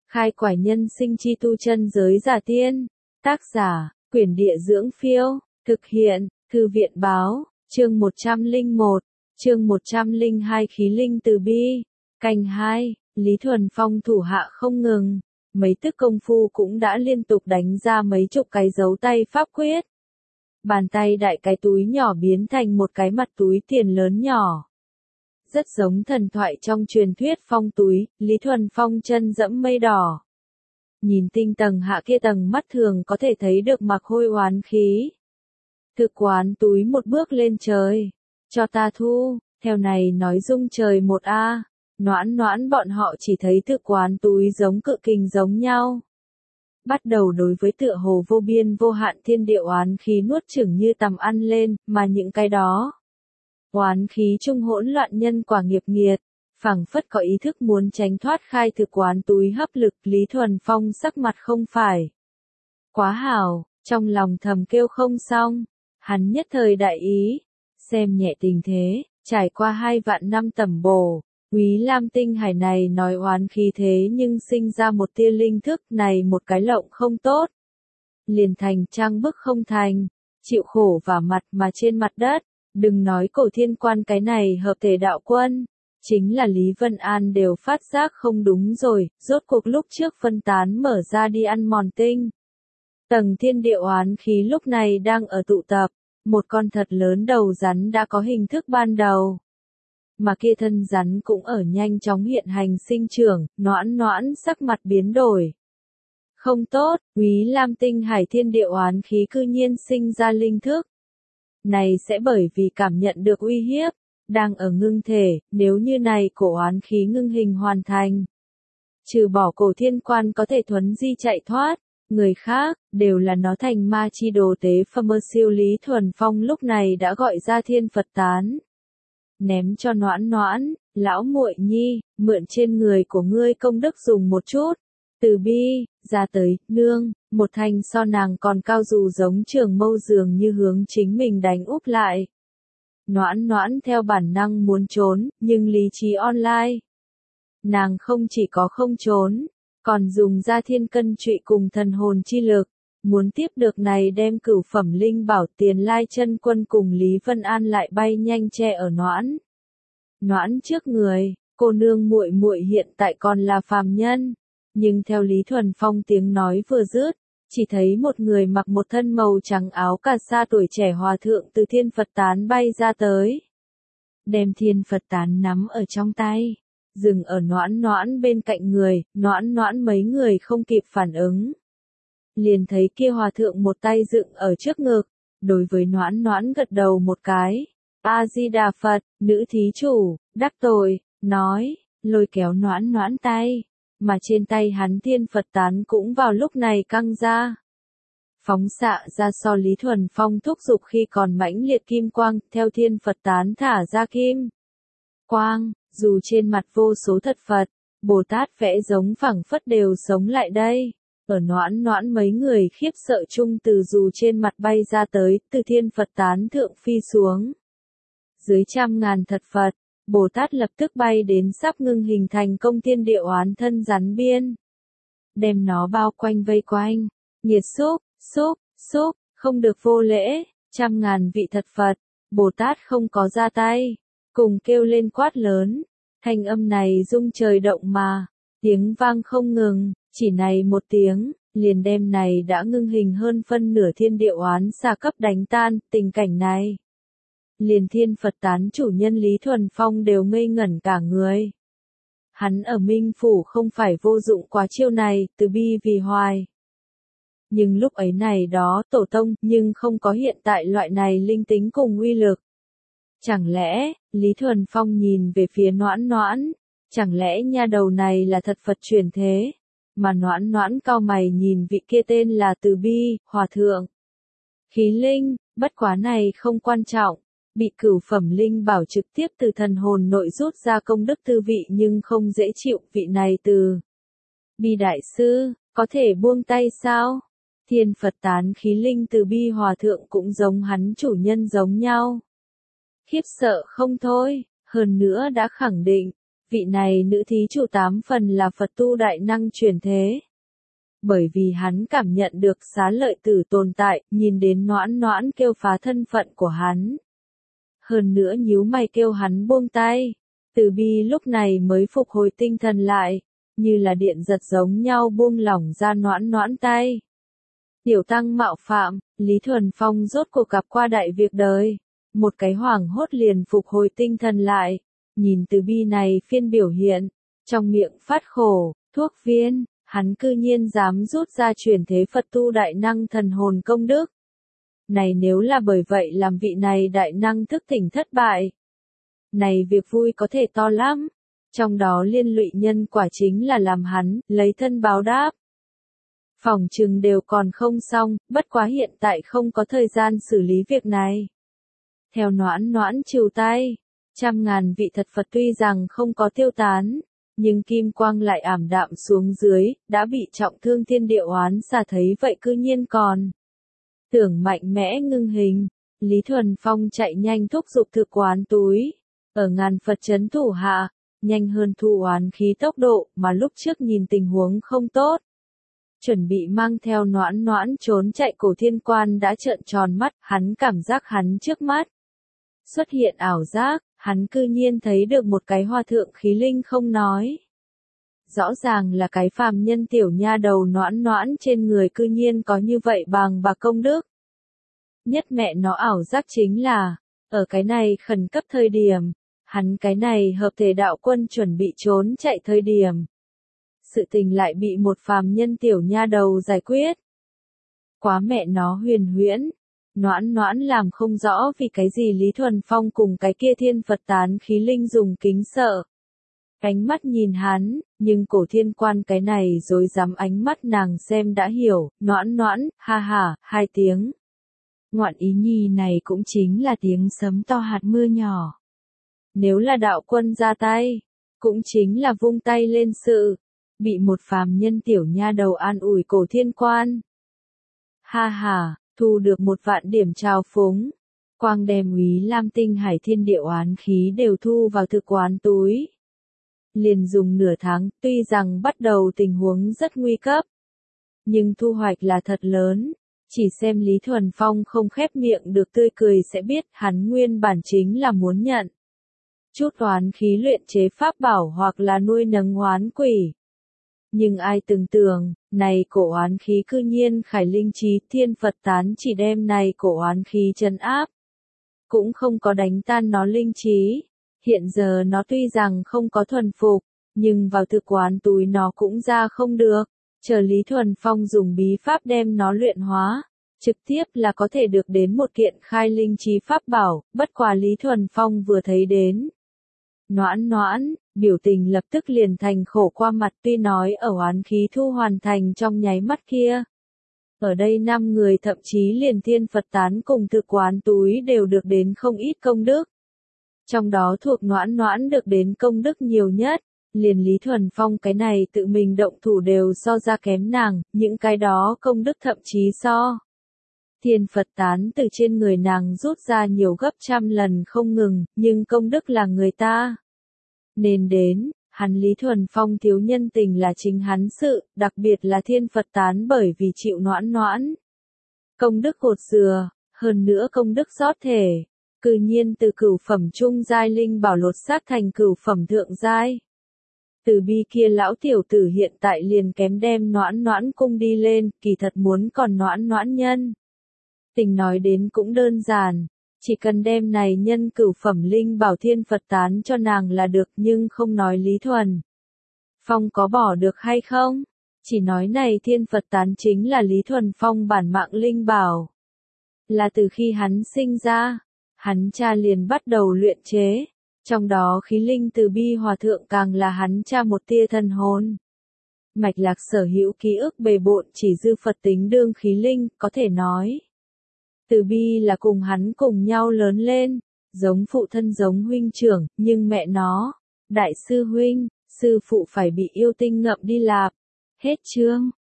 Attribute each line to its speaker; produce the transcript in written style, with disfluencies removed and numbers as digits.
Speaker 1: Khai quải nhân sinh chi tu chân giới giả tiên. Tác giả, Quyển Địa Dưỡng Phiêu. Thực hiện, Thư viện Báo. Chương 101. Chương 102 Khí linh từ bi. Canh 2. Lý Thuần Phong thủ hạ không ngừng. Mấy tức công phu cũng đã liên tục đánh ra mấy chục cái dấu tay pháp quyết. Bàn tay đại cái túi nhỏ biến thành một cái mặt túi tiền lớn nhỏ. Rất giống thần thoại trong truyền thuyết phong túi, Lý Thuần Phong chân dẫm mây đỏ. Nhìn tinh tầng hạ kia tầng mắt thường có thể thấy được mặc hôi oán khí. Thực quán túi một bước lên trời. Cho ta thu, theo này nói rung trời một a. Noãn noãn bọn họ chỉ thấy thực quán túi giống cự kình giống nhau. Bắt đầu đối với tựa hồ vô biên vô hạn thiên địa oán khí nuốt chửng như tầm ăn lên, mà những cái đó. Oán khí trung hỗn loạn nhân quả nghiệp nghiệt, phảng phất có ý thức muốn tránh thoát khai thực quán túi hấp lực. Lý Thuần Phong sắc mặt không phải quá hảo, trong lòng thầm kêu không xong, hắn nhất thời đại ý, xem nhẹ tình thế, trải qua 2 vạn năm tẩm bổ, Úy Lam tinh hải này nói oán khí thế nhưng sinh ra một tia linh thức này một cái lộng không tốt. Liền thành trang bức không thành, chịu khổ vả mặt mà trên mặt đất. Đừng nói Cổ Thiên Quan cái này hợp thể đạo quân, chính là Lý Vân An đều phát giác không đúng rồi, rốt cuộc lúc trước phân tán mở ra đi ăn mòn tinh. Tầng thiên địa oán khí lúc này đang ở tụ tập, một con thật lớn đầu rắn đã có hình thức ban đầu. Mà kia thân rắn cũng ở nhanh chóng hiện hành sinh trưởng, noãn noãn sắc mặt biến đổi. Không tốt, Úy Lam tinh hải thiên địa oán khí cư nhiên sinh ra linh thức. Này sẽ bởi vì cảm nhận được uy hiếp, đang ở ngưng thể, nếu như này cổ oán khí ngưng hình hoàn thành. Trừ bỏ Cổ Thiên Quan có thể thuấn di chạy thoát, người khác, đều là nó thành ma chi đồ tế phẩm siêu. Lý Thuần Phong lúc này đã gọi ra thiên Phật tán. Ném cho noãn noãn, lão muội nhi, mượn trên người của ngươi công đức dùng một chút. Từ bi, ra tới, nương, một thanh so nàng còn cao dù giống trường mâu dường như hướng chính mình đánh úp lại. Noãn noãn theo bản năng muốn trốn, nhưng lý trí online. Nàng không chỉ có không trốn, còn dùng ra thiên cân trụy cùng thần hồn chi lực, muốn tiếp được này đem cửu phẩm linh bảo Tiền Lai chân quân cùng Lý Vân An lại bay nhanh che ở noãn. Noãn trước người, cô nương muội muội hiện tại còn là phàm nhân. Nhưng theo Lý Thuần Phong tiếng nói vừa dứt, chỉ thấy một người mặc một thân màu trắng áo cà sa tuổi trẻ hòa thượng từ thiên Phật tán bay ra tới. Đem thiên Phật tán nắm ở trong tay, dừng ở noãn noãn bên cạnh người, noãn noãn mấy người không kịp phản ứng. Liền thấy kia hòa thượng một tay dựng ở trước ngực, đối với noãn noãn gật đầu một cái. A-di-đà Phật, nữ thí chủ, đắc tội, nói, lôi kéo noãn noãn tay. Mà trên tay hắn thiên Phật tán cũng vào lúc này căng ra. Phóng xạ ra so Lý Thuần Phong thúc giục khi còn mãnh liệt kim quang, theo thiên Phật tán thả ra kim quang, dù trên mặt vô số thật Phật, Bồ Tát vẽ giống phẳng phất đều sống lại đây. Ở noãn noãn mấy người khiếp sợ chung từ dù trên mặt bay ra tới, từ thiên Phật tán thượng phi xuống. Dưới 100.000 thật Phật, Bồ Tát lập tức bay đến sắp ngưng hình thành công thiên địa oán thân rắn biên. Đem nó bao quanh vây quanh. Nghiệt xúc, không được vô lễ. 100.000 vị thật Phật, Bồ Tát không có ra tay. Cùng kêu lên quát lớn. Thanh âm này rung trời động mà. Tiếng vang không ngừng, chỉ này một tiếng, liền đem này đã ngưng hình hơn phân nửa thiên địa oán xà cấp đánh tan. Tình cảnh này, liền thiên Phật tán chủ nhân Lý Thuần Phong đều ngây ngẩn cả người. Hắn ở Minh Phủ không phải vô dụng quá chiêu này, từ bi vì hoài. Nhưng lúc ấy này đó tổ tông, nhưng không có hiện tại loại này linh tính cùng uy lực. Chẳng lẽ, Lý Thuần Phong nhìn về phía noãn noãn, chẳng lẽ nha đầu này là thật Phật truyền thế, mà noãn noãn cao mày nhìn vị kia tên là Từ Bi, Hòa Thượng. Khí linh, bất quá này không quan trọng. Bị cửu phẩm linh bảo trực tiếp từ thần hồn nội rút ra công đức tư vị nhưng không dễ chịu. Vị này từ Bi đại sư, có thể buông tay sao? Thiên Phật tán khí linh Từ Bi Hòa Thượng cũng giống hắn chủ nhân giống nhau. Khiếp sợ không thôi, hơn nữa đã khẳng định, Vị này nữ thí chủ 8 phần là Phật tu đại năng chuyển thế. Bởi vì hắn cảm nhận được Xá Lợi Tử tồn tại, nhìn đến Noãn Noãn kêu phá thân phận của hắn. Hơn nữa nhíu mày kêu hắn buông tay. Từ bi lúc này mới phục hồi tinh thần lại, như là điện giật giống nhau buông lỏng ra Noãn Noãn tay. Tiểu tăng mạo phạm, Lý Thuần Phong rốt cuộc gặp qua đại việc đời. Một cái hoảng hốt liền phục hồi tinh thần lại, nhìn Từ bi này phiên biểu hiện, trong miệng phát khổ, thuốc viên, hắn cư nhiên dám rút ra chuyển thế Phật tu đại năng thần hồn công đức. Này nếu là bởi vậy làm vị này đại năng thức tỉnh thất bại. Này việc vui có thể to lắm, trong đó liên lụy nhân quả chính là làm hắn, lấy thân báo đáp. Phòng trừng đều còn không xong, bất quá hiện tại không có thời gian xử lý việc này. Theo Noãn Noãn trừ tay, trăm ngàn vị thật Phật tuy rằng không có tiêu tán, nhưng kim quang lại ảm đạm xuống dưới, đã bị trọng thương thiên địa oán xả thấy vậy cư nhiên còn. Tưởng mạnh mẽ ngưng hình, Lý Thuần Phong chạy nhanh thúc giục thực oán túi, ở ngàn Phật chấn thủ hạ, nhanh hơn thu oán khí tốc độ mà lúc trước nhìn tình huống không tốt. Chuẩn bị mang theo Noãn Noãn trốn chạy Cổ Thiên Quan đã trợn tròn mắt, hắn cảm giác hắn trước mắt. Xuất hiện ảo giác, hắn cư nhiên thấy được một cái hòa thượng khí linh không nói. Rõ ràng là cái phàm nhân tiểu nha đầu Noãn Noãn trên người cư nhiên có như vậy bằng bạc công đức. Nhất mẹ nó ảo giác chính là, ở cái này khẩn cấp thời điểm, hắn cái này hợp thể đạo quân chuẩn bị trốn chạy thời điểm. Sự tình lại bị một phàm nhân tiểu nha đầu giải quyết. Quá mẹ nó huyền huyễn. Noãn Noãn làm không rõ vì cái gì Lý Thuần Phong cùng cái kia thiên Phật tán khí linh dùng kính sợ. Ánh mắt nhìn hắn, nhưng Cổ Thiên Quan cái này dối dám ánh mắt nàng xem đã hiểu, Noãn Noãn, ha ha, 2 tiếng. Ngoạn ý nhi này cũng chính là tiếng sấm to hạt mưa nhỏ. Nếu là đạo quân ra tay, cũng chính là vung tay lên sự, bị một phàm nhân tiểu nha đầu an ủi Cổ Thiên Quan. Ha ha, thu được 1 vạn điểm trao phúng. Quang đem Úy Lam Tinh Hải Thiên Địa oán khí đều thu vào thực oán túi. Liền dùng nửa tháng, tuy rằng bắt đầu tình huống rất nguy cấp, nhưng thu hoạch là thật lớn. Chỉ xem Lý Thuần Phong không khép miệng được tươi cười sẽ biết hắn nguyên bản chính là muốn nhận chút oán khí luyện chế pháp bảo hoặc là nuôi nấng oán quỷ. Nhưng ai từng tưởng, này cổ oán khí cư nhiên khải linh trí thiên Phật tán chỉ đem này cổ oán khí trấn áp. Cũng không có đánh tan nó linh trí. Hiện giờ nó tuy rằng không có thuần phục, nhưng vào thực oán túi nó cũng ra không được. Chờ Lý Thuần Phong dùng bí pháp đem nó luyện hóa, trực tiếp là có thể được đến một kiện khai linh trí pháp bảo, bất quá Lý Thuần Phong vừa thấy đến. Noãn Noãn, biểu tình lập tức liền thành khổ qua mặt tuy nói ở oán khí thu hoàn thành trong nháy mắt kia. Ở đây 5 người thậm chí liền thiên Phật tán cùng thực oán túi đều được đến không ít công đức. Trong đó thuộc Noãn Noãn được đến công đức nhiều nhất, liền Lý Thuần Phong cái này tự mình động thủ đều so ra kém nàng, những cái đó công đức thậm chí so. Thiên Phật tán từ trên người nàng rút ra nhiều gấp trăm lần không ngừng, nhưng công đức là người ta. Nên đến, hắn Lý Thuần Phong thiếu nhân tình là chính hắn sự, đặc biệt là thiên Phật tán bởi vì chịu Noãn Noãn. Công đức cột dừa, hơn nữa công đức rót thể, cư nhiên từ cửu phẩm trung giai linh bảo lột xác thành cửu phẩm thượng giai. Từ bi kia lão tiểu tử hiện tại liền kém đem Noãn Noãn cung đi lên, kỳ thật muốn còn Noãn Noãn nhân. Tình nói đến cũng đơn giản, chỉ cần đem này nhân cửu phẩm linh bảo thiên Phật tán cho nàng là được nhưng không nói Lý Thuần Phong có bỏ được hay không, chỉ nói này thiên Phật tán chính là Lý Thuần Phong bản mạng linh bảo. Là từ khi hắn sinh ra, hắn cha liền bắt đầu luyện chế, trong đó khí linh từ bi hòa thượng càng là hắn cha một tia thần hồn. Mạch lạc sở hữu ký ức bề bộn chỉ dư Phật tính đương khí linh, có thể nói. Từ bi là cùng hắn cùng nhau lớn lên, giống phụ thân giống huynh trưởng, nhưng mẹ nó, đại sư huynh, sư phụ phải bị yêu tinh ngậm đi lạp. Hết chương.